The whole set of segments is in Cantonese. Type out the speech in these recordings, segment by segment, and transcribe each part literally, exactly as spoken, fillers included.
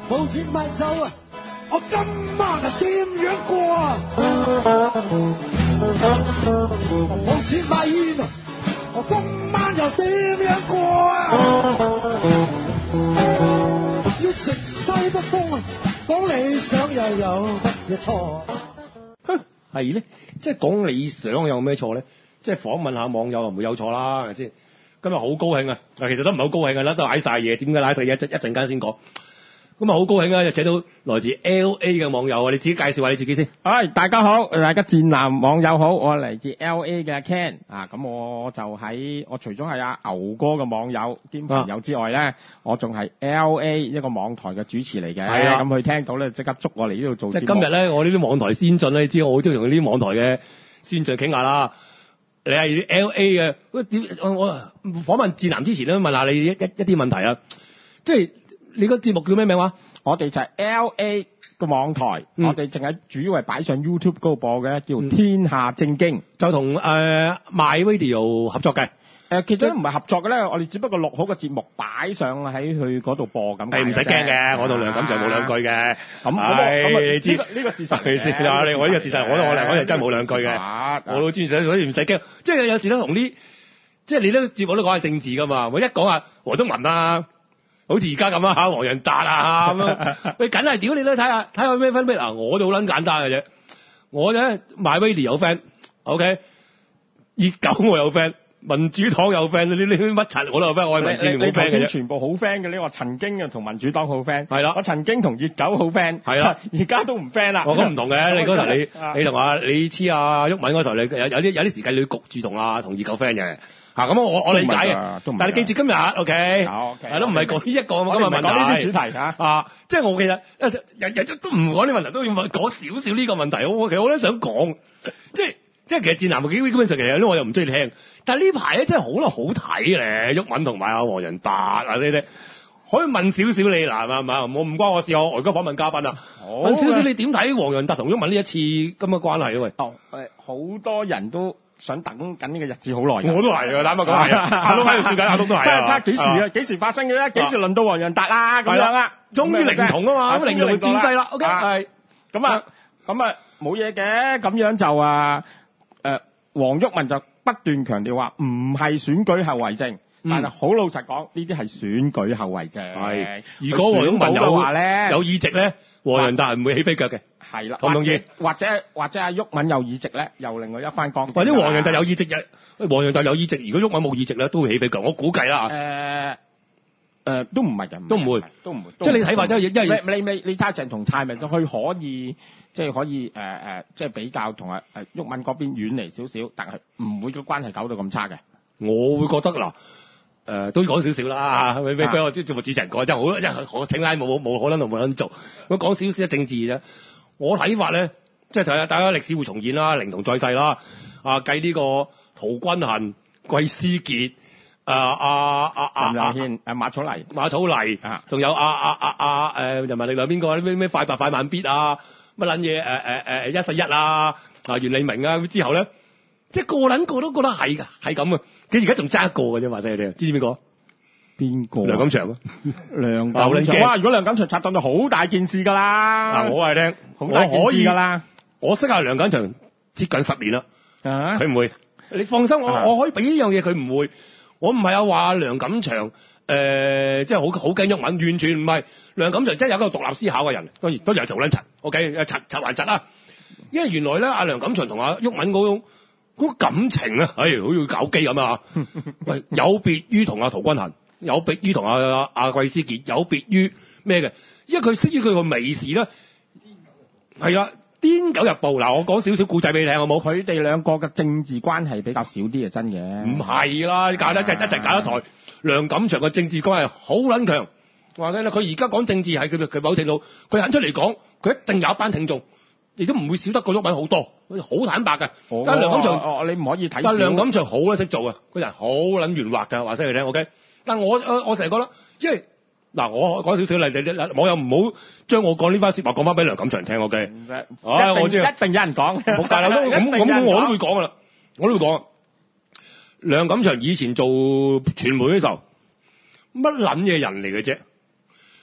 冇錢買酒啊！我今晚係點樣過啊？冇錢買煙啊！我今晚又點樣過啊？要食西北風啊！講理想又有乜嘢錯？ 係咧，即係講理想有咩錯咧？即係訪問下網友就唔會有錯啦，係咪先？今日好高興啊！嗱，其實都唔係好高興㗎啦，都賴晒嘢。點解賴晒嘢？一一陣間先講。咁啊，好高興啊！就請到來自 L A 嘅網友啊，你自己介紹下你自己先。 唉，大家好，大家戰男網友好，我嚟自 L A 嘅 Ken 啊，咁我就喺我除咗係阿牛哥嘅網友兼朋友之外咧，啊、我仲係 L A 一個網台嘅主持嚟嘅。係啊，咁佢聽到咧即刻捉我嚟呢度做節目。 即係今日咧，我呢啲網台先進咧，你知我好中意同呢啲網台嘅先進傾下啦。你係 L A 嘅，喂點我我訪問戰男之前咧，問下你一一一啲問題啊，即係。你個節目叫咩名話？ 我哋就係 L A 個網台，嗯、我哋淨係主要係擺上 YouTube 嗰度播嘅，叫天下正經，嗯、就同誒、呃、My Radio 合作嘅。誒、呃，其實都唔係合作嘅咧，我哋只不過錄好個節目擺上喺佢嗰度播咁。係唔使驚嘅，我同梁錦祥冇兩句嘅。咁咁你知呢、呢個事實係先啦。你我呢個事實，我我我哋真係冇兩句嘅。我都知，所以唔使驚。即係有時咧同啲，即係你呢個節目都講係政治㗎嘛。我一講下黃宗文啊。好似而家咁啊嚇，黃仁達啊咁樣，喂，梗係屌你啦！睇下睇下咩分別嗱，我就好撚簡單嘅啫。我咧 MyRadio 有 friend，OK， 熱狗我有 friend， 民主黨有 friend， 呢啲乜柒我都有 friend， 我係民建聯冇 friend 嘅啫。全部好 friend 嘅，你話曾經啊同民主黨好 friend， 係啦，我曾經同熱狗好 friend， 係啦，而家都唔 friend 啦。我咁唔同嘅，你嗰頭你你同阿你黐阿毓民嗰頭，你有有啲有啲時間你要焗住同阿同熱狗 friend 嘅。嚇咁、啊、我我理解嘅，但係你記住今日 OK，係咯，唔係講呢一個咁嘅問題，講呢啲主題嚇啊，即係我其實日日都唔講呢個問題，都要講少少呢個問題。我其實我都想講，即係即係其實戰男基本上其實咧我又唔中意聽，但係呢排咧真係好啦好睇咧，毓民同埋阿黃仁達啊呢啲，可以問少少你嗱係嘛？我唔關我事，我外國訪問嘉賓啊，問少少你點睇黃仁達同毓民呢一次咁嘅關係啊？喂，哦誒，好多人都。想等緊呢個日子好耐，我都係啊，坦白講係啊，阿東喺度笑緊，阿東都係啊。睇下幾時啊？幾時發生嘅咧？幾時輪到黃仁達啊？咁樣啊？終於靈童啊嘛，咁靈童轉世啦。OK，係咁啊，咁啊冇嘢嘅，咁樣就啊誒，黃毓民就不斷強調話唔係選舉後遺症，但係好老實講，呢啲係選舉後遺症。係，如果黃毓民有話咧，有議席咧，黃仁達係唔會起飛腳嘅。係啦，同唔同意？或者或者阿毓民有議席咧，又另外一番講。或者黃仁達有議席嘅，黃仁達有議席，如果毓民冇議席咧，都會起飛腳。我估計啦。誒誒、呃呃，都唔係嘅，都唔會，都唔會。即係你睇法即係，因為你你你睇鄭同泰明，佢可以即係可以誒誒、呃，即係比較同阿誒毓民嗰邊遠離少少，但係唔會個關係搞到咁差嘅。我會覺得嗱。誒、呃、都講少少啦，俾俾俾我即係做個主持人講，真係好，真係我請拉冇冇冇可能同冇人做。我講少少政治啫。我睇法咧，即係睇下大家歷史會重現啦，靈童再世啦。啊，計呢個陶君行、季思傑、啊啊啊啊林憲、誒馬草泥、馬草泥，仲有啊啊啊啊誒人民力量邊個咩咩快白快慢必啊，乜撚嘢誒誒誒一世一啊，啊袁利明啊之後咧，即係個撚個都覺得係㗎，係咁啊。佢而家仲爭一個嘅啫，話晒你哋，知唔知邊個？邊個？梁錦祥啊！梁錦祥哇！如果梁錦祥插檔就好大件事㗎啦。嗱、啊，我係聽，好大件事㗎啦。我識下梁錦祥接近十年啦，佢唔、啊、會。你放心，我、啊、我可以俾呢樣嘢佢唔會。我唔係啊話梁錦祥誒，即係好好驚毓民，完全唔係。梁錦祥真係有一個獨立思考嘅人，當然當然係嘈撚柒。OK，柒柒還柒啦。因為原來咧，阿梁錦祥同阿毓民嗰種。嗰種感情啊，哎，好似搞基咁啊！喂，有別於同阿陶君行，有別於同阿阿阿季思傑，有別於咩嘅？因為佢識於佢個微時咧，係啦，《癲狗日報》嗱，我講少少故仔俾你聽好冇？佢哋兩個嘅政治關係比較少啲係真嘅。唔係啦，搞得一一齊搞一台，梁錦祥嘅政治關係好撚強。話聲啦，佢而家講政治係佢佢某程度，佢肯出嚟講，佢一定有一班聽眾。亦都唔會少得過毓民好多，好坦白嘅。哦、但係梁錦祥，哦，你唔可以睇。但係梁錦祥好咧識做啊，個人好撚圓滑㗎，話聲你聽 ，OK。但係我我我成日覺得，因為嗱，我講少少例，你你網友唔好將我講呢番説話講翻俾梁錦祥聽 ，OK。啊，我知，一定有人講。冇大佬都咁咁，我都會講㗎啦，我都會講。梁錦祥以前做傳媒嘅時候，乜撚嘢人嚟嘅啫？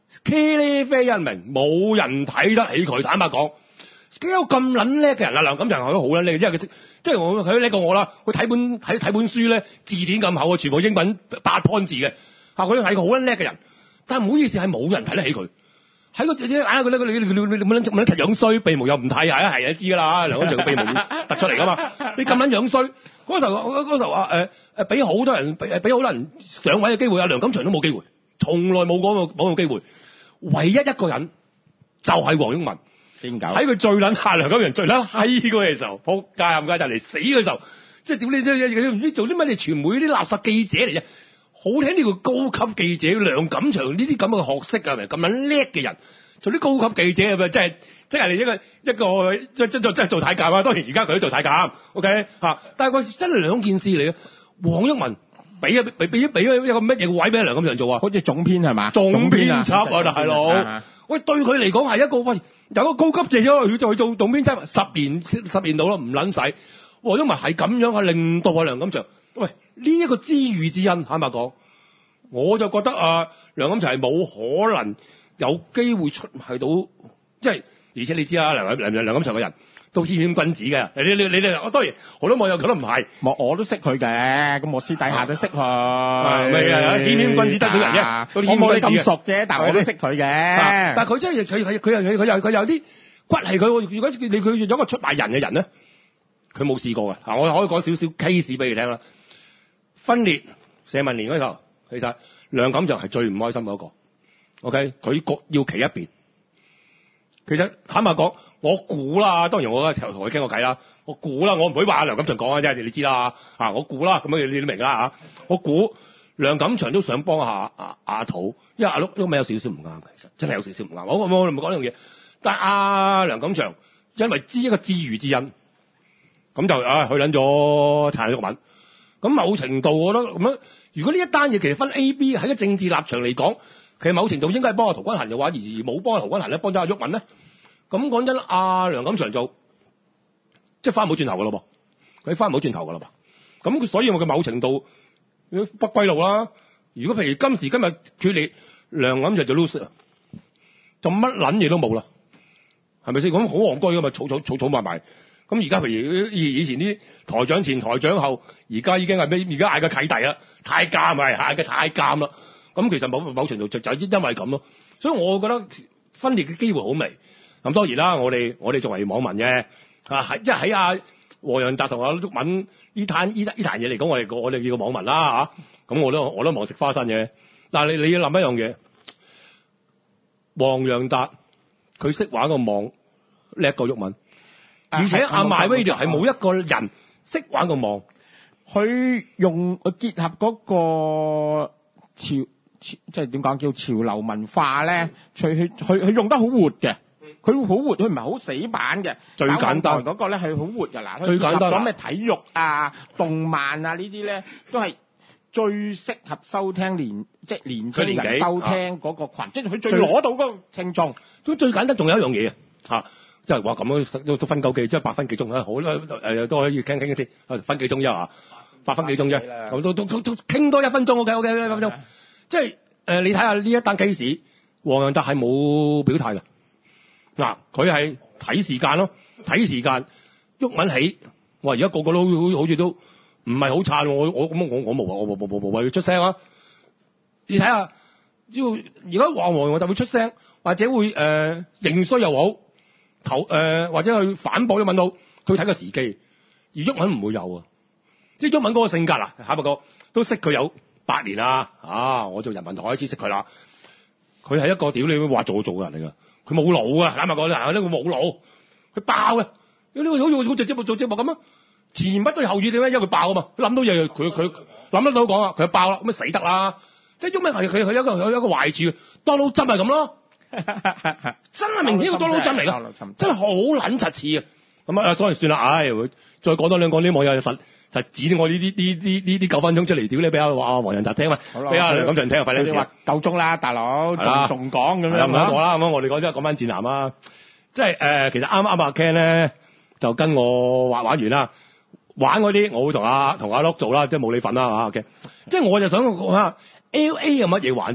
茄喱啡一名，冇人睇得起佢。坦白講，幾有咁撚叻嘅人啊？梁錦祥係都好撚叻，因為佢即係我佢都叻過我啦。佢睇本睇睇本書咧，字典咁厚啊，全部英文八 point 字嘅。嚇，佢係個好撚叻嘅人，但係唔好意思係冇人睇得起佢。喺個隻眼佢咧，佢你你你你冇撚冇撚柒樣衰，鼻毛又唔剃，係啊係啊知㗎啦。梁錦祥個鼻毛突出嚟㗎嘛，你咁撚樣衰。嗰時候嗰時候話誒誒俾好多人俾俾好多人上位嘅機會，阿梁錦祥都冇機會，從來冇嗰個冇個機會。唯一一個人就係黃毓民， 點解？ 喺佢最撚下梁錦祥最撚閪嗰嘅時候，仆街冚家就嚟死嘅時候，即係點你即係唔知做啲乜嘢傳媒啲垃圾記者嚟啫。好聽呢個高級記者梁錦祥呢啲咁嘅學識係咪咁撚叻嘅人做啲高級記者係咪即係即係一個一個即即即即係做太監啊？當然而家佢都做太監 ，OK 嚇，但係佢真係兩件事嚟嘅。黃毓民俾一俾俾俾一個乜嘢位俾梁錦祥做啊？ 好似總編係嘛？ 總編輯啊，大佬，喂對佢嚟講係一個喂有個高級記者佢再做總編輯十年十年到啦，唔撚使。黃毓民係咁樣係令到啊梁錦祥喂呢一個知遇之恩，坦白講，我就覺得啊梁錦祥係冇可能有機會出賣到，即係而且你知啦，梁梁梁錦祥嘅人都謙謙君子嘅，你你你你我當然好多網友覺得唔係， 我我都識佢嘅，咁我私底下都識佢， 係咪啊？謙謙君子得罪人啫，我冇你咁熟啫，但係我都識佢嘅。但係佢真係佢佢佢佢佢有佢有啲骨氣，佢如果你佢有一個出賣人嘅人咧，佢冇試過嘅。嗱，我可以講少少 case 俾你聽啦。分裂社民連嗰時候，其實梁錦祥係最唔開心嗰一個。OK，佢各要企一邊。其實坦白講，我估啦，當然我同佢傾過偈啦。我估啦，我唔會話梁錦祥講啊，即係你知啦嚇。我估啦，咁樣你都明啦嚇。我估梁錦祥都想幫下阿阿土，因為阿碌碌尾有少少唔啱，其實真係有少少唔啱。我我我唔講呢樣嘢，但係阿梁錦祥因為知一個知遇之恩，咁就啊去撚咗殘毓民。咁某程度我覺得咁樣，如果呢一單嘢其實分 A、B 喺個政治立場嚟講，其實某程度應該係幫阿陶君行嘅話，而冇幫阿陶君行咧，幫咗阿毓民咧。咁講真，阿梁錦祥就即係翻唔好轉頭噶咯噃，佢翻唔好轉頭噶啦噃。咁所以我嘅某程度不歸路啦。如果譬如今時今日決裂，梁錦祥就 lose 啊，就乜撚嘢都冇啦，係咪先？咁好戇居噶嘛，草草草草埋埋。咁而家譬如以以前啲台長前台長後，而家已經係咩？而家嗌個契弟啦，太監咪嗌嘅太監啦。咁其實某某程度就就因為咁咯。所以我覺得分裂嘅機會好微。咁當然啦，我哋我哋作為網民嘅啊，喺即係喺阿黃洋達同阿毓民呢壇呢呢壇嘢嚟講，我哋我哋叫個網民啦嚇。咁我都我都望食花生嘅。但係你你要諗一樣嘢，黃洋達佢識玩個網叻過毓民。而且阿 MyRadio 係冇一個人識玩個網， 佢用結合嗰個潮潮即係點講叫潮流文化咧，佢佢佢佢用得好活嘅，佢好活，佢唔係好死板嘅。 最簡單嗰個咧係好活嘅嗱， 最簡單講咩體育啊、動漫啊呢啲咧，都係最適合收聽年即係年輕人收聽嗰個群，啊、即係佢最攞到嗰個聽眾。 都最簡單，仲有一樣嘢啊！即係話咁樣都都分夠幾，即係八分幾鐘啊！好啦，誒都可以傾傾先，分幾鐘啫啊，八分幾鐘啫，咁都都都都傾多一分鐘 ，OK OK，一分鐘。即係誒，你睇下呢一單 case，黃洋達係冇表態嘅。嗱，佢係睇時間咯，睇時間。毓民起，我話而家個個都好似都唔係好撐，我我咁我我冇我冇冇冇冇為佢出聲啊！你睇下，只要而家黃黃洋達會出聲，或者會誒認衰又好。投誒、呃、或者去反駁毓民到，佢睇個時機，而毓民唔會有啊，即係毓民嗰個性格啦，下不過都識佢有八年啦，啊，我做人民台開始識佢啦，佢係一個屌你話做就做嘅人嚟㗎，佢冇腦啊，坦白講呢個冇腦，佢爆嘅，呢個好似好似做節目做節目咁啊，前不對後語點解？因為佢爆啊嘛，佢諗到嘢佢佢諗得到講啊，佢爆啦，咁咪死得啦，即係毓民係佢佢有一個有一個壞處，當到真係咁咯。真係明顯個多佬針嚟㗎，真係好撚柒似啊！咁啊，所以算啦，唉，再講多兩個啲網友就罰，就指我呢啲呢啲呢啲九分鐘出嚟屌你俾阿話黃洋達聽啊，俾阿梁錦祥聽啊，費你事啊！ 夠鐘啦，大佬，仲仲講咁樣， 唔好講啦，咁我哋講真係講翻戰艦啊！即係誒，其實啱啱阿 Ken 咧就跟我玩玩完啦，玩嗰啲我會同阿同阿碌做啦，即係冇你份啦嚇 Ken。即係我就想講下 L A 有乜嘢玩啫？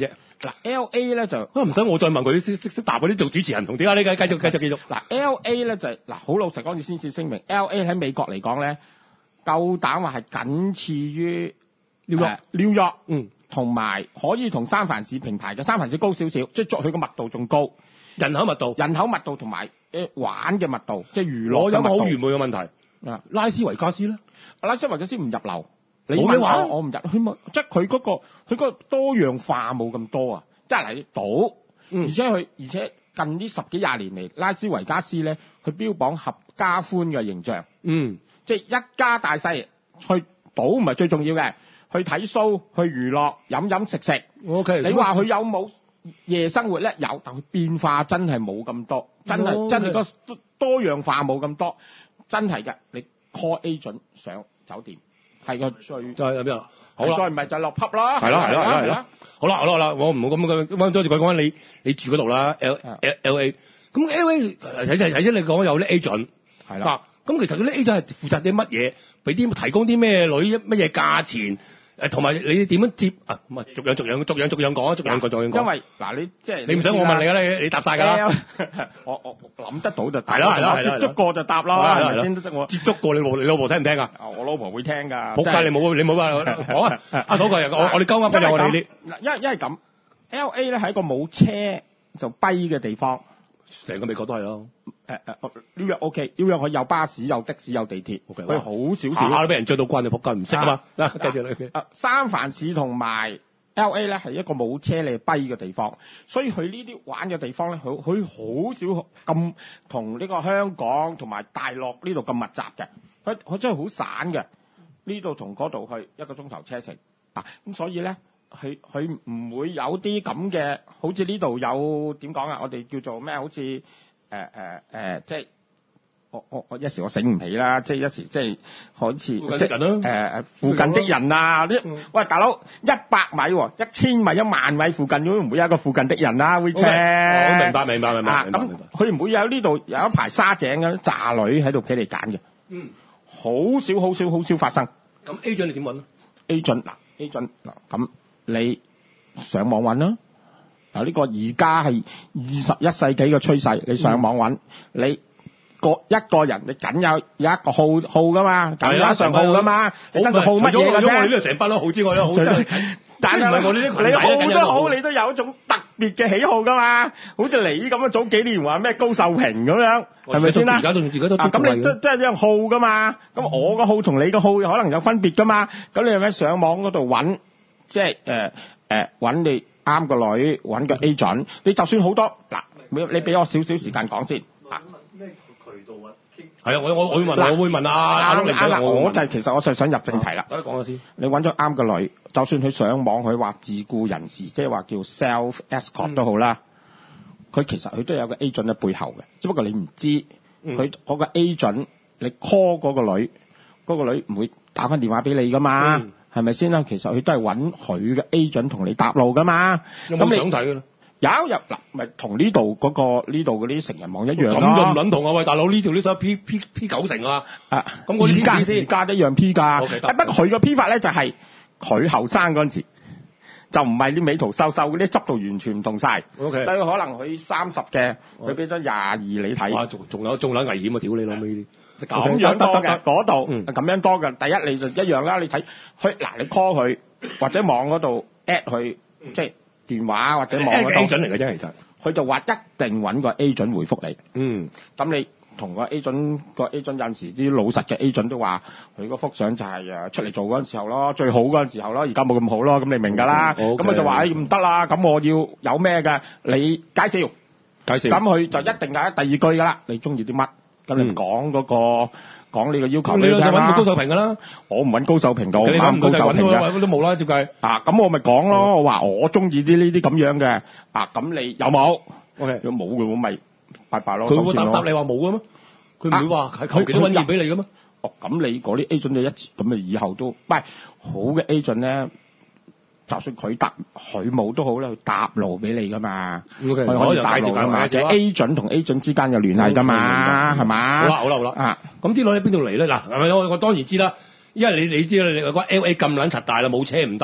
嗱 L A 咧就唔使我再問佢識識識答嗰啲做主持人同點解呢？繼續繼續繼續。 嗱 L A 咧就係嗱好老實講，要先至聲明 ，L A 喺美國嚟講咧，夠膽話係僅次於紐約，紐約嗯，同埋可以同三藩市平排嘅，三藩市高少少，即係作佢個密度仲高， 人口密度、 人口密度同埋誒玩嘅密度，即係娛樂。 我有個好愚昧嘅問題啊， 拉斯維加斯咧， 拉斯維加斯唔入流。你冇咩話？ 我唔入，佢冇，即係佢嗰個佢嗰個多樣化冇咁多啊！即係嚟賭， 嗯、 而且佢而且近呢十幾廿年嚟，拉斯維加斯咧，佢標榜合家歡嘅形象。 嗯， 即係一家大細去賭唔係最重要嘅，去睇 show、去娛樂、飲飲食食。 O K， 你話佢有冇夜生活咧？有，但佢變化真係冇咁多，真係、哦 okay. 真係個多樣化冇咁多，真係嘅。你 call agent 上酒店。係個最就係邊啊？好啦， 再唔係就落 pub 啦。 係啦係啦係啦。好啦好啦好啦，我唔好咁咁咁多住講講你你住嗰度啦 ，L L A。咁 L A 睇睇睇啫，你講有啲 agent 係啦。咁其實嗰啲 agent 係負責啲乜嘢？俾啲提供啲咩女乜嘢價錢？誒同埋你點樣接啊？唔係逐樣逐樣逐樣逐樣講啊，逐樣逐樣講。 因為嗱你即係你唔想我問你啊？你你答晒㗎啦。 我我諗得到就答。 係啦係啦係啦。 接觸過就答啦，係咪先？得我接觸過你老你老婆聽唔聽啊？ 我老婆會聽㗎。 仆街你冇你冇話講啊！阿嫂佢我我哋鳩噏嘅有我哋啲。 嗱，因為因為咁 ，L A 咧係一個冇車就跛嘅地方。 成個美國都係咯。 誒誒，New York OK，New York佢有巴士、有的士、有地鐵，佢好少少。 下下都俾人追到關，你仆街唔識啊嘛！嗱，繼續你。 誒，三藩市同埋 L A 咧係一個冇車你跛嘅地方，所以佢呢啲玩嘅地方咧，佢佢好少咁同呢個香港同埋大陸呢度咁密集嘅，佢佢真係好散嘅。呢度同嗰度去一個鐘頭車程啊，咁所以咧。佢佢唔會有啲咁嘅，好似呢度有點講啊？我哋叫做咩？好似誒誒誒，即係我我我一時我醒唔起啦，即係一時即係好似即係誒誒附近的人啊！啲、嗯、喂大佬一百米喎，一千米、一萬米附近，會唔會有一個附近的人啦、啊？會車？我、 okay. 明白明白明白。 咁佢唔會有呢度有一排沙井嘅炸女喺度俾你揀嘅。嗯，好少好少好少發生。 咁 agent 你點揾啊 agent 嗱 agent 嗱咁。你上網揾啦，嗱呢個而家係二十一世紀嘅趨勢，你上網揾、嗯，你個一個人你僅有有一個號號噶嘛，緊加上號噶嘛，你真係號乜嘢嘅啫？我哋呢度成班都號之外都好真，但係我呢啲你號都好，你都有一種特別嘅喜好噶嘛，好似你咁樣早幾年話咩高秀平咁樣，係咪先啦？而家仲而家都咁你即即係一樣號噶嘛，咁我個號同你個號可能有分別噶嘛，咁你係咪上網嗰度揾？即係誒誒揾你啱個女，揾個 agent，你就算好多嗱，你俾我少少時間講先。 咩渠道啊？係啊，我我我會問，我會問啊。啱啱我我就係其實我就想入正題啦。 等你講下先。 你揾咗啱個女，就算佢上網佢話自僱人士，即係話叫 self escort 都好啦。佢、嗯、其實佢都有個 agent 喺背後嘅，只不過你唔知。佢、嗯、嗰個 agent 你 call 嗰個女，嗰、嗰個女唔會打翻電話俾你噶嘛。嗯係咪先啦？其實佢都係揾佢嘅 agent 同你搭路噶嘛。 有冇想睇㗎啦？ 有有嗱，咪同呢度嗰個呢度嗰啲成人網一樣咯。 咁就唔撚同啊！喂，大佬呢條呢首 P P P 九成啊！啊，咁我而家而家一樣 P 㗎。Okay, 不過佢個 P 法咧就係佢後生嗰陣時，就唔係啲美圖秀秀嗰啲執到完全唔同晒。O K，所以可能佢三十嘅，佢俾咗廿二你睇。哇！仲仲有仲有危險啊！屌你老味呢啲。咁樣多嘅嗰度，咁樣多嘅。第一你就一樣啦，你睇佢嗱，你 call 佢或者網嗰度 at 佢，即係電話或者網嗰度 agent 嚟嘅啫，其實佢就話一定揾個 agent 回覆你。嗯，咁你同個 agent 個 agent 有陣時啲老實嘅 agent 都話，佢嗰幅相就係誒出嚟做嗰陣時候咯，最好嗰陣時候咯，而家冇咁好咯，咁你明㗎啦。咁佢就話誒唔得啦，咁我要有咩嘅，你介紹介紹，咁佢就一定有第二句㗎啦，你中意啲乜？咁你講嗰個講你個要求，你就揾高秀平㗎啦。我唔揾高秀平到，我啱高秀平嘅都冇啦，照計。啊，咁我咪講咯，我話我中意啲呢啲咁樣嘅。啊，咁你有冇 ？OK，如果冇嘅，我咪拜拜咯。佢會答答你話冇嘅咩？佢唔會話係求其都揾嘢俾你嘅咩？哦，咁你嗰啲 agent 就一次，咁咪以後都，唔係好嘅 agent 咧。就算佢搭佢冇都好啦，佢搭路俾你噶嘛，佢、okay, 可以搭路噶嘛，即係 agent 同 agent 之間有聯繫噶嘛，係、okay, 嘛？好啦好啦好啦，啊，咁啲女喺邊度嚟咧？嗱，係咪我我當然知啦，因為你你知啦，你個 L A 咁撚柒大啦，冇車唔得啦，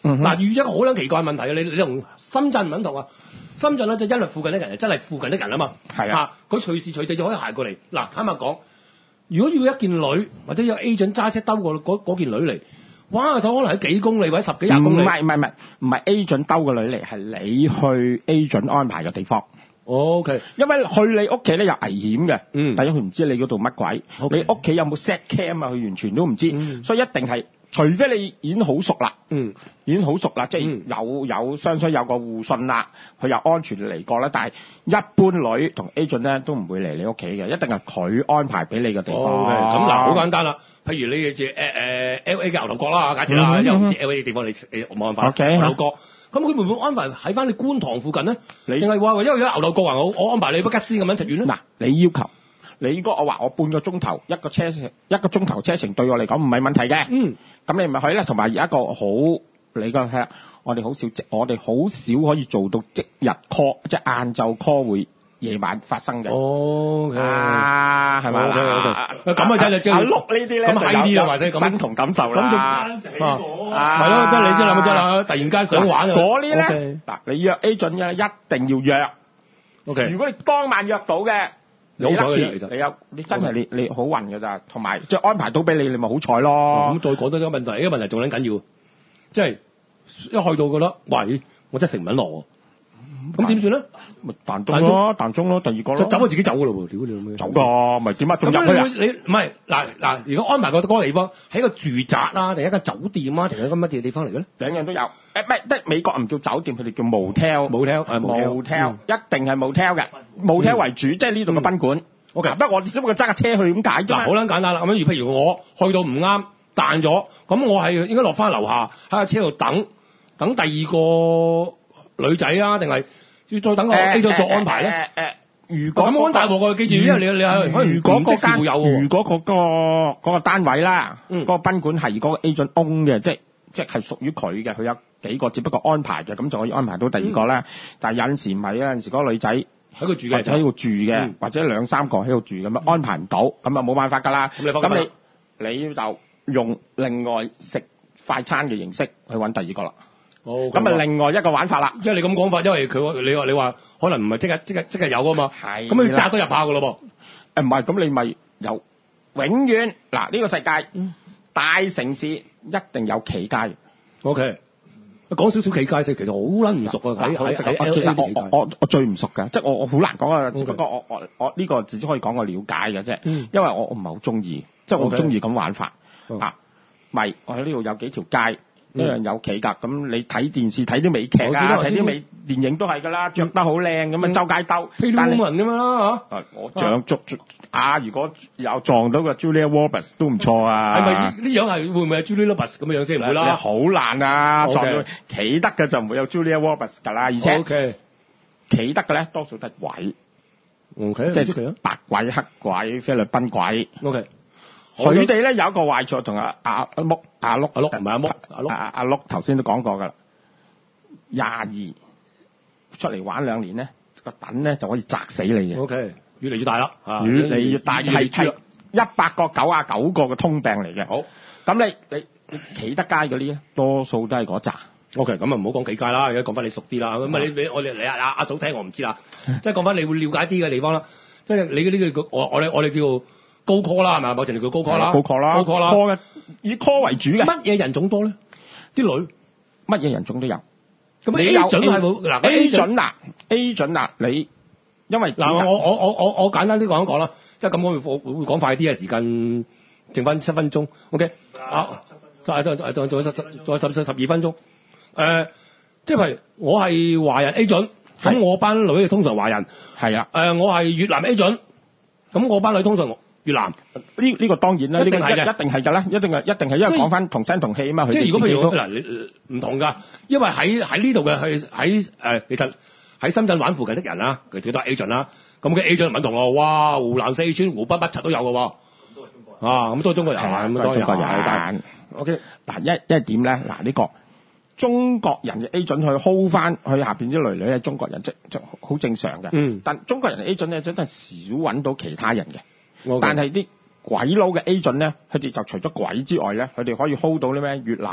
嗱、嗯，遇咗一個好撚奇怪問題啊！你你同深圳唔撚同啊？深圳咧就因為附近啲人係真係附近啲人啊嘛， 係啊， 佢隨時隨地就可以行過嚟。嗱，坦白講，如果要一件女或者有 agent 揸車兜過嗰嗰件女嚟，哇！佢可能喺幾公里或者十幾廿公里。唔係唔係唔係唔係 agent 兜個女嚟，係你去 agent 安排嘅地方。O、okay. K， 因為去你屋企咧有危險嘅，嗯，第一佢唔知你嗰度乜鬼， okay. 你屋企有冇 set cam 啊，佢完全都唔知，嗯、所以一定係，除非你已經好熟啦，嗯，已經好熟啦，即係有有雙雙有個互信啦，佢又安全嚟過啦，但係一般女同 agent 咧都唔會嚟你屋企嘅，一定係佢安排俾你嘅地方。咁嗱，好簡單啦，譬如你住誒誒 L A 嘅牛頭角啦，假設啦，又唔知 L A 嘅地方你你冇辦法， okay, 牛頭角。咁佢會唔會安排喺翻你觀塘附近咧？你定係話因為有牛頭角啊，我我安排你北吉斯咁樣直遠咧？嗱，你要求你如果我話我半個鐘頭一個車程一個鐘頭車程對我嚟講唔係問題嘅。嗯，咁你咪去咧。同埋而家一個好你個係我哋好少即我哋好少可以做到即日 call， 即係晏晝 call 會夜晚發生嘅。哦、okay. 啊，係咪啦？咁啊真係即係阿碌呢啲咧，咁閪啲啊，或者咁身同感受啦。咁就啊，係咯，即係你知諗乜啫啦？突然間想玩啊！嗰啲咧，嗱，你約 agent 嘅一定要約。O K， 如果你當晚約到嘅，你好彩嘅其實，你有你真係你你好運㗎咋，同埋即係安排到俾你，你咪好彩咯。咁再講多一個問題，呢個問題仲撚緊要，即係一去到覺得，喂，我真係食唔撚落。咁點算咧？咪彈鐘咯，彈鐘咯，第二個咯，就走啊自己走噶咯喎！屌你老味，走噶，咪點啊？仲入去啊？你唔係嗱嗱，如果安排個嗰個地方係一個住宅啊，定一間酒店啊，定係一個乜嘢地方嚟嘅咧？兩樣都有。誒唔係，得美國唔叫酒店，佢哋叫 motel。motel 係 motel，一定係 motel 嘅 motel 為主，即係呢度嘅賓館。O K，不過我哋只不過揸架車去咁解啫嘛。嗱，好撚簡單啦。咁樣，譬如我去到唔啱彈咗，咁我係應該落翻樓下喺架車度等，等第二個女仔啊，定係要再等個 A 咗做安排咧？誒、呃呃呃，如果咁安大鑊嘅，記住，因為你你係可能如果嗰間如果嗰、嗰個嗰、嗰個單位啦，嗰、嗯嗰個賓館係嗰個 agent own 嘅，即係即係屬於佢嘅，佢有幾個，只不過安排嘅，咁就可以安排到第二個啦、嗯。但係有陣時唔係，有陣時嗰個女仔喺度住嘅，就喺度住嘅、嗯，或者兩三個喺度住咁樣、嗯、安排唔到，咁啊冇辦法㗎啦。咁你你就用另外食快餐嘅形式去揾第二個啦。哦，咁啊，另外一個玩法啦，因為你咁講法，因為佢你話你話可能唔係即刻即刻即刻有噶嘛，係，咁你扎都入下噶咯噃，誒唔係，咁你咪有永遠嗱呢、呢個世界、嗯、大城市一定有企街 ，OK，講少少企街先，其實好撚唔熟啊，喺喺喺，其實我我我我最唔熟嘅，即係我我好難講啊，只不過我我我呢個只可以講我了解嘅啫、嗯，因為我我唔係好中意，即係我中意咁玩法、okay. 啊，咪我喺呢度有幾條街。一樣有企㗎，咁你睇電視睇啲美劇啊，睇啲美電影都係㗎啦，着得好靚咁啊，周街兜。但係人㗎嘛嚇。我着捉啊！如果有撞到個 Julia Roberts 都唔錯啊。係咪呢樣係會唔會係 Julia Roberts 咁嘅樣先？唔會啦。好難啊！撞到企得嘅就唔會有 Julia Roberts 㗎啦，而且企得嘅咧多數都係鬼。OK，即係白鬼、黑鬼、菲律賓鬼。OK。佢哋咧有一個壞處，同阿阿阿木阿碌阿碌唔係阿木阿碌阿阿碌頭先都講過㗎啦。廿二出嚟玩兩年咧，個躉咧就可以砸死你嘅。O、okay, K， 越嚟越大啦，越嚟越大，係係一百個九啊九個嘅通病嚟嘅。好，咁你你你企得街嗰啲咧，多數都係嗰扎。O K，咁啊唔好講企街啦，而家講翻你熟啲啦。咁啊你你我哋你阿阿阿嫂聽我唔知啦，即係講翻你會了解啲嘅地方啦。即係你呢個我我哋我哋叫高 call 啦，係咪？某程度叫高 call 啦，高 call 啦，高 call 啦，call 嘅以 call 為主嘅。乜嘢人種多咧？啲女乜嘢人種都有。咁你有 A 準係冇嗱 A 準嗱 A 準嗱你，因為嗱我我我我我簡單啲講一講啦，即係咁我會會講快啲嘅時間，剩翻七分鐘。OK 啊，再再再再再十再十十十二分鐘。誒、呃，即係譬如我係華人 A 準，咁我班女通常華人係啊。誒、呃，我係越南 A 準，咁我班女通常越南。呢呢、這個當然啦，呢、這個一一定係㗎啦，一定係一定係因為講翻同聲同氣啊嘛。即係如果譬如嗱你唔同㗎，因為喺喺呢度嘅係喺誒，其實喺深圳玩附近的人啦，佢最多 A 準啦。咁嘅 A 準唔同喎，哇！湖南四川湖北乜柒都有㗎喎。咁都係中國人啊，咁都係中國人，咁都係中國人。OK， 嗱一一係點咧？嗱呢、這個中國人嘅 A 準去 hold 翻去下邊啲女女係中國人，即即好正常嘅。嗯。但中國人嘅 A 準咧真係少揾到其他人嘅。Okay. 但係啲鬼佬嘅 agent 咧，佢哋就除咗鬼之外咧，佢哋可以 hold 到啲咩越南人、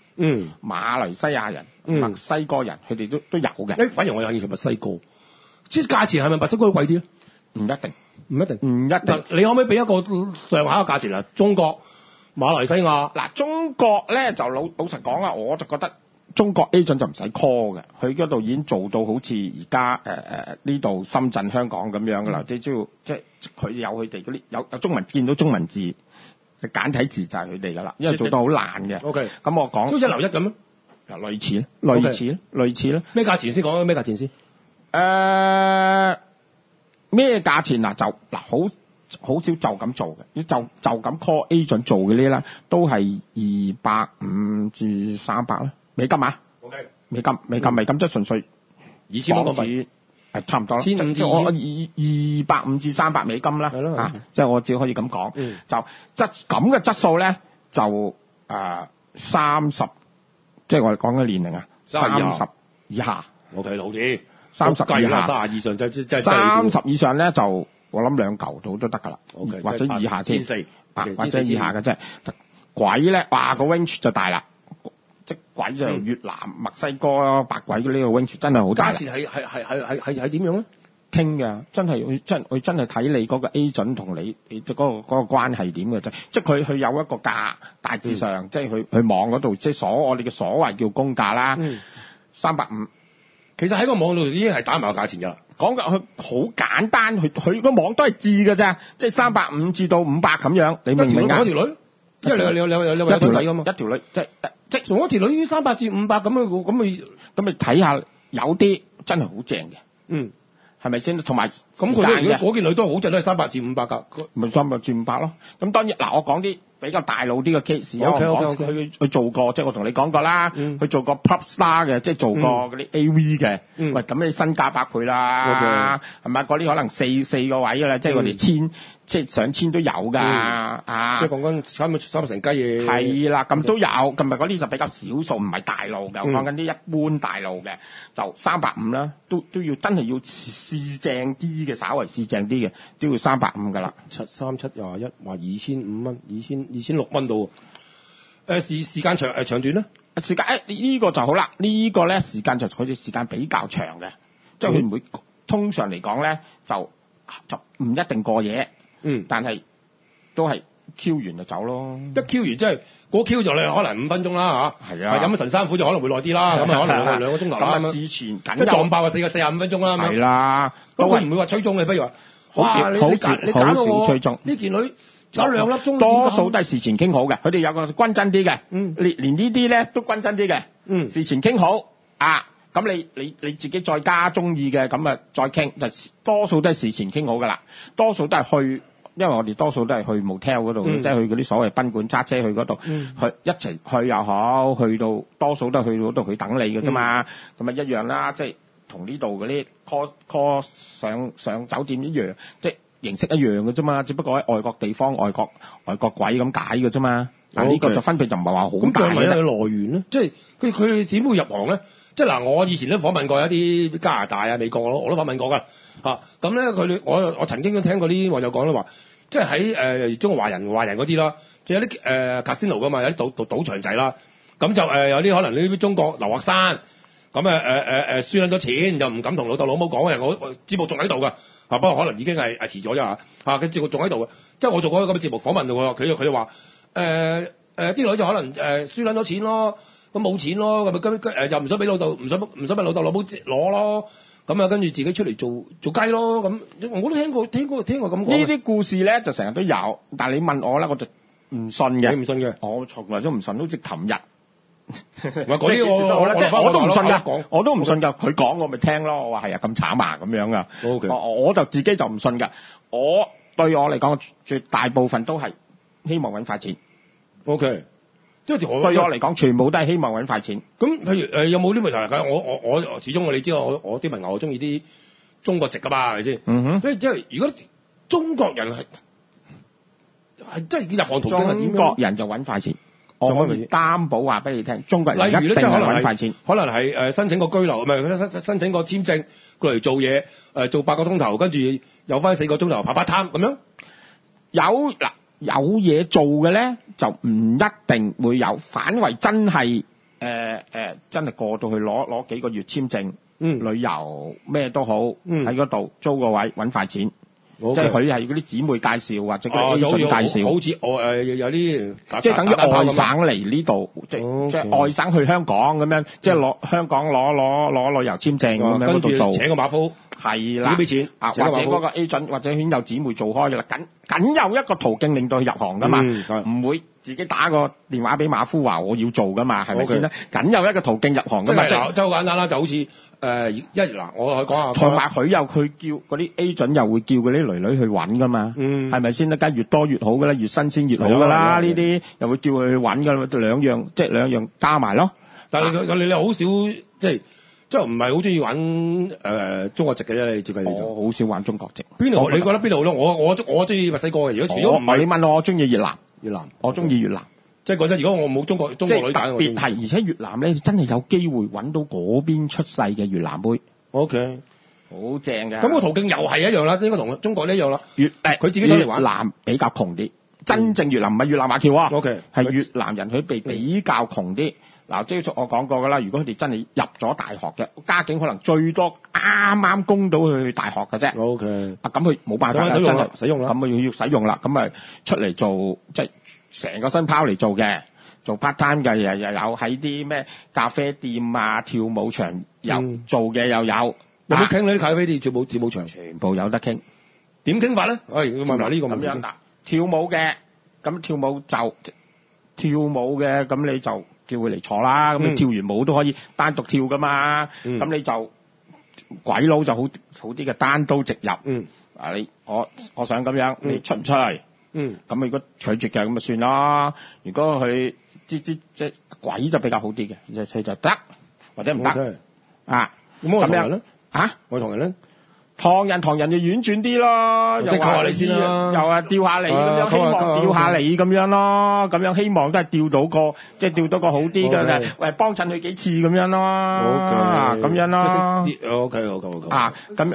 嗯， 馬來西亞人、 嗯墨西哥人，佢哋都都有嘅。 誒，反而我有興趣墨西哥，即係價錢係咪墨西哥貴啲咧？ 唔一定， 唔一定， 唔一定。 你可唔可以俾一個上下嘅價錢啊？中國、馬來西亞嗱，中國咧就老老實講啊，我就覺得中國 agent 就唔使 call 嘅，佢嗰度已經做到好似而家誒誒呢度深圳、香港咁樣噶啦，即係只要即係佢有佢哋嗰啲有有中文，見到中文字，簡體字就係佢哋噶啦，因為做到好難嘅。 O K， 咁我講都一流一咁咯， 類似類似類似咧。 咩價錢先講？咩價錢先？ 誒咩價錢啊？就嗱好。好少就咁做嘅，要就就咁 call agent 做嘅呢啦，都係二百五至三百啦，美金啊 ，OK， 美金美金美金即係純粹二千蚊港幣， 係差唔多啦， 千五至我二二百五至三百美金啦， 係咯， 啊，即係我只可以咁講， 嗯， 就質咁嘅質素咧，就誒三十，即係我哋講嘅年齡啊，三十以下 ，OK 老啲， 三十以下， 三十以上就即係三十以上咧就。我諗兩嚿到都得㗎啦 ，okay， 或者以下先， 千四， 或者以下嘅啫。鬼咧，哇個 range 就大啦，即鬼就越南、墨西哥、白鬼嘅呢個 range 真係好大。 價錢係係係係係係係點樣咧？ 傾嘅，真係佢真佢真係睇你嗰個 agent 同你你嗰個嗰個關係點嘅啫。即係佢佢有一個價，大致上、嗯、即係佢佢網嗰度即係所我哋嘅所謂叫公價啦，三百五。 其實喺個網度已經係打埋個價錢㗎啦。 講嘅佢好簡單，佢佢個網都係字㗎咋，即係三百五至到五百咁樣，你明唔明啊？ 一條女，因為你你你你你有條女㗎嘛， 一條女即係即係同一條女三百至五百咁樣，咁咪咁咪睇下有啲真係好正嘅， 嗯， 係咪先？同埋咁佢嗰嗰件女都好正，都係三百至五百㗎， 咪三百至五百咯。咁當然嗱，我講啲比較大路啲嘅 case， 我講佢佢做過，即係我同你講過啦，佢、嗯、做過 pop star 嘅，即係做過嗰啲 A V 嘅、嗯。喂，咁你身價百倍啦，係咪？嗰啲可能四四個位㗎啦，即係我哋千，即係上千都有㗎、嗯，啊！ 即係講緊差唔多三成雞嘢。 係啦，咁都有，咁咪嗰啲就比較少數，唔係大路嘅。我講緊啲一般大路嘅，就三百五啦，都都要真係要試正啲嘅，稍為試正啲嘅，都要三百五㗎啦。 七三七廿一，話二千五蚊，二千。二千六蚊到，誒、呃、時時間長誒、呃、長短咧？ 時間誒呢、欸這個就好啦，呢、這個咧時間就好似時間比較長嘅，即係佢唔會通常嚟講咧就就唔一定過夜，嗯，但係都係 Q 完就走咯。一 Q 完即係嗰 Q 就你可能五分鐘啦嚇，係啊，飲神山苦就可能會耐啲啦，咁啊可能兩個鐘頭啦咁樣。事前緊即係撞爆啊四個四十五分鐘啦，係啦，咁佢唔會話吹中嘅，不如話好少好少好少吹中呢件女。有兩粒鐘， 多數都係事前傾好嘅，佢哋有個均真啲嘅，嗯，連連呢啲咧都均真啲嘅，嗯，事前傾好啊，咁你你你自己再加中意嘅，咁啊再傾，就多數都係事前傾好噶啦，多數都係去，因為我哋多數都係去 motel 嗰度，即係去嗰啲所謂賓館揸車去嗰度，嗯，去一齊去又好，去到多數都係去嗰度去等你嘅啫嘛，咁、嗯、啊一樣啦，即係同呢度嗰啲 call call 上上酒店一樣，即係。形式一樣嘅啫嘛，只不過喺外國地方、外國外國鬼咁解嘅啫嘛。嗱、okay. 呢個就分別就唔係話好大嘅。咁再問佢來源咧，即係佢佢點會入行咧？即係嗱，我以前都訪問過一啲加拿大啊、美國我都訪問過㗎嚇。咁咧佢我我曾經都聽過啲網友講咧話，即係喺誒中國華人華人嗰啲啦，仲有啲誒 casino 㗎嘛，有啲賭賭賭場仔啦。咁就誒、呃、有啲可能呢啲中國留學生，咁誒誒誒誒輸撚咗錢，就唔敢同老豆老母講嘅。我我節目仲喺度㗎。啊！不過可能已經係係遲咗啫嚇，啊！佢節目仲喺度嘅，即係我做過咁嘅節目訪問到喎，佢佢就話誒誒啲女就可能誒、呃、輸撚咗錢咯，咁冇錢咯，咁咪跟跟誒又唔想俾老豆，唔想唔想俾老豆老母攞咯，咁啊跟住自己出嚟做做雞咯，咁我都聽過聽過聽過咁講。呢啲故事咧就成日都有，但係你問我咧，我就唔信嘅。你唔信嘅？我從來都唔信，好似琴日。嗰啲我我我即係我都唔信㗎，我都唔信㗎。佢講我咪聽咯。我話係啊，咁慘啊咁樣㗎。Okay. 我我就自己就唔信㗎。我對我嚟講，絕大部分都係希望揾快錢。O K，即係對我嚟講，全部都係希望揾快錢。咁譬如誒、呃，有冇啲問題？我我我始終我你知道我我啲朋友我中意啲中國籍㗎嘛，係咪先？嗯哼。所以即係如果中國人係係即係入行途徑係點？中國人就揾快錢。我可以擔保話俾你聽，中國人一定係揾快錢。可能係誒申請個居留，唔係申申請個簽證過嚟做嘢，誒做八個鐘頭，跟住有翻四個鐘頭拍拍攤咁樣。有嗱有嘢做嘅咧，就唔一定會有，反為真係誒誒真係過到去攞攞幾個月簽證， 嗯， 旅遊咩都好， 嗯喺嗰度租個位揾快錢。 Okay. 即係佢係嗰啲姊妹介紹或者嗰啲 agent 介紹， 好似我誒有啲即係等於外省嚟呢度，即係即係外省去香港咁樣，即係攞香港攞攞攞旅遊簽證咁樣嗰度做， 請個馬夫係啦， 自己俾錢啊，或者嗰個 agent 或者圈有姊妹做開嘅啦，僅僅有一個途徑令到佢入行㗎嘛，唔、嗯、會自己打個電話俾馬夫話我要做㗎嘛，係咪先咧？僅有一個途徑入行㗎嘛，即係即係好簡單啦，就好似。誒、呃、一嗱，我講下， 同埋佢又佢叫嗰啲 agent 又會叫嗰啲女女去揾噶嘛，嗯，係咪先得？梗係越多越好噶啦，越新鮮越好噶啦，呢啲又會叫佢去揾噶啦，兩樣即係兩樣加埋咯。但係你你你好少即係即係唔係好中意揾誒中國籍嘅啫？你照計你就我好少玩中國籍。邊度？你覺得邊度咯？我我我中意墨西哥嘅。如果除咗唔係你問我，我中意越南。越南，我中意越南。即係講真，如果我冇中國中國女仔，特別係而且越南咧，真係有機會揾到嗰邊出世嘅越南妹。O K，好正嘅。咁個途徑又係一樣啦，應該同中國一樣啦。越誒，佢自己攞嚟玩。越南比較窮啲，真正越南唔係越南華僑啊。O K，係越南人，佢被比較窮啲。嗱，即係我講過㗎啦，如果佢哋真係入咗大學嘅，家境可能最多啱啱供到去大學嘅啫。O K，啊咁佢冇辦法真係使用啦，咁佢要使用啦，咁咪出嚟做即係。成個新拋嚟做嘅，做 part time 嘅又又有喺啲咩咖啡店啊、跳舞場又、嗯、做嘅又有。有冇傾呢啲咖啡店、跳舞跳舞場？全部有得傾。點傾法咧？誒、哎，要問埋呢個問題。咁樣嗱，跳舞嘅，咁跳舞就跳舞嘅，咁你就叫佢嚟坐啦。咁、嗯、你跳完舞都可以單獨跳噶嘛。咁、嗯、你就鬼佬就好好啲嘅單刀直入。嗯。啊，你我我想咁樣，你出唔出嚟？嗯，咁如果拒絕嘅咁就算啦。如果佢即即即鬼就比較好啲嘅，就佢就得或者唔得、okay. 啊。咁我同人咧嚇，我同人咧，唐人唐人就婉轉啲咯，又話你先啦，又話吊下你咁樣、啊，希望吊下你咁樣咯，咁樣希望都係吊到個即係吊到個好啲嘅啫，喂幫襯佢幾次咁樣咯，啊咁樣咯。O K O K O K 啊咁。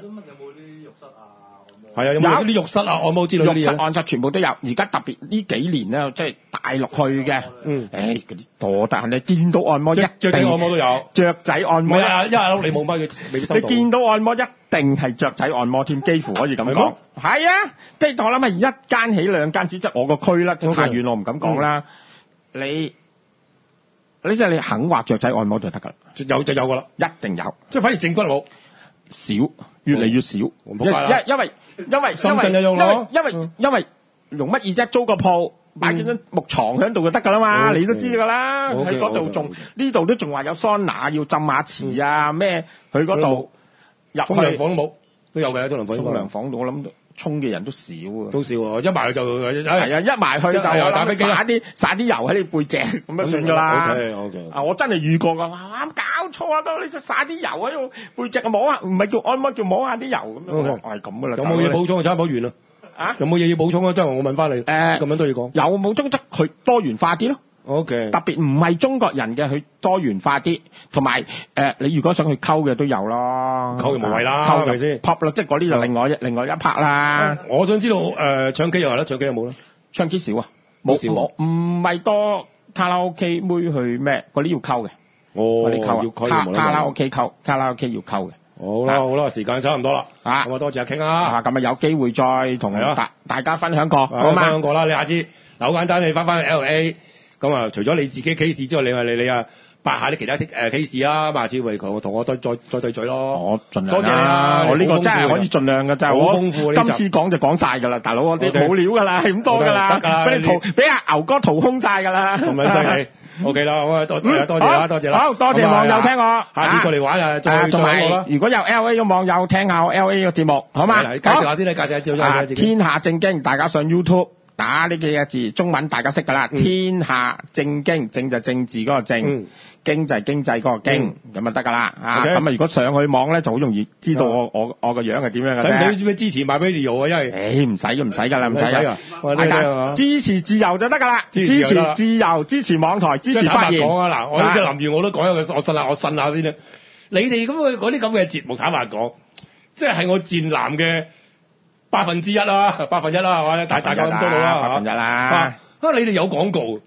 係啊，有冇啲浴室啊、按摩之類嘅嘢？浴室、按室全部都有。而家特別呢幾年咧，即係大陸去嘅。嗯。誒，嗰啲多，但係你見到按摩一定雀仔按摩都有。雀仔按摩。唔係啊，因為你冇乜嘅未必收到。你見到按摩一定係雀仔按摩添，幾乎可以咁講。係啊，即係我諗係一間起兩間止，即係我個區啦，太遠我唔敢講啦。你你即係你肯話雀仔按摩就得㗎啦。有就有㗎啦，一定有。即係反而正骨冇少，越嚟越少。因因為。因為深圳就用咯，因為因為因為用乜嘢啫？租個鋪擺幾張木床喺度就得㗎啦嘛，你都知㗎啦。喺嗰度仲呢度都仲話有桑拿要浸下池啊咩？去嗰度入去沖涼房都冇，都有嘅沖涼房。沖涼房我諗沖嘅人都少啊，都少啊！一埋去就係啊，一埋去就打飛機灑啲灑啲油喺你背脊咁就算㗎啦。OK OK。啊，我真係遇過㗎，哇！搞錯啊都，你就灑啲油喺度背脊啊摸下，唔係叫按摩，叫摸下啲油咁樣。我係咁㗎啦。有冇嘢補充啊？差唔多完啦。啊？有冇嘢要補充啊？即係我問翻你。誒，咁樣都要講。有冇中則佢多元化啲咯？O.K. 特別唔係中國人嘅，佢多元化啲，同埋誒你如果想去溝嘅都有咯，溝就無謂啦，係咪先 ？pop 啦，即係嗰啲就另外一另外一 part 啦。我想知道誒唱 K 又係啦，唱 K 有冇咧？唱 K 少啊，冇少，唔係多卡拉 OK 妹去咩？嗰啲要溝嘅，嗰啲溝啊，卡拉 OK 溝，卡拉 OK 要溝嘅。好啦好啦，時間差唔多啦，啊咁啊多謝阿傾啊，咁啊有機會再同大大家分享過，好嘛？分享過啦，你下次好簡單，你翻翻去 L A。咁啊，除咗你自己 case 之外，你話你你啊，八下啲其他誒 case 啊，下次為佢同我再再再對嘴咯。我盡量多謝你啊！我呢個真係可以盡量嘅，真係好豐富。今次講就講晒㗎啦，大佬，我哋冇料㗎啦，係咁多㗎啦，得㗎啦，俾你淘，俾阿牛哥淘空晒㗎啦。咁咪犀利 ，OK 啦，好啊，多多多謝啦，多謝啦，好多謝網友聽我，下次過嚟玩啊，再再玩我啦。如果有 L A 嘅網友聽下我 L A 嘅節目，好嘛？介紹下先，你介紹下自己。天下正經，大家上 YouTube。打呢幾個字，中文大家識㗎啦、嗯。天下正經，正就政治嗰個正，嗯、經就係經濟嗰個經，咁就得㗎啦。啊，咁、okay. 啊，如果上去網咧，就好容易知道我、嗯、我我個樣係點樣嘅啫。使唔使咩支持 MyRadio 啊？因為誒唔使嘅，唔使㗎啦，唔使㗎。大家支持自由就得㗎啦，支持自由，支持網台，支持發言。講啊嗱，我呢個林如我都講一個，我信下，我信下先啦。你哋咁嘅嗰啲咁嘅節目，坦白講，即係係我戰男嘅。百分之一啦，百分一啦，係嘛？大大家咁多到啦，百分一啦。啊，你哋有廣告，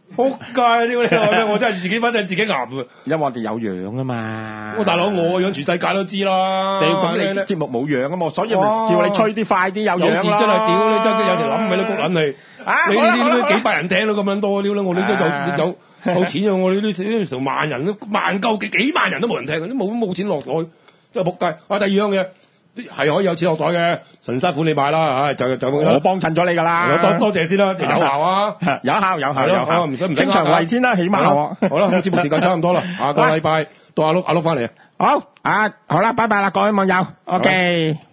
仆街啊！呢個呢我真係自己分真係自己癌啊！ 因為我哋有樣啊嘛。 我大佬我樣全世界都知啦。 你咁你節目冇樣啊嘛，所以咪叫你吹啲快啲有樣啦。 有時真係屌你真係有時諗起都谷撚氣。 啊！ 你呢啲幾百人聽到咁撚多屌啦，我哋都有有有錢啊！我哋呢啲成萬人都萬夠幾幾萬人都冇人聽，都冇冇錢落袋，真係仆街。啊，第二樣嘢。係可以有錢落袋嘅，神沙款你買啦嚇，就就我幫襯咗你㗎啦，多多謝先啦，有效啊，有效有效有效，唔使唔使清場位先啦，起碼好啦，節目時間差唔多啦，下個禮拜到阿碌阿碌翻嚟啊，好啊，好啦，拜拜啦，各位網友 ，OK。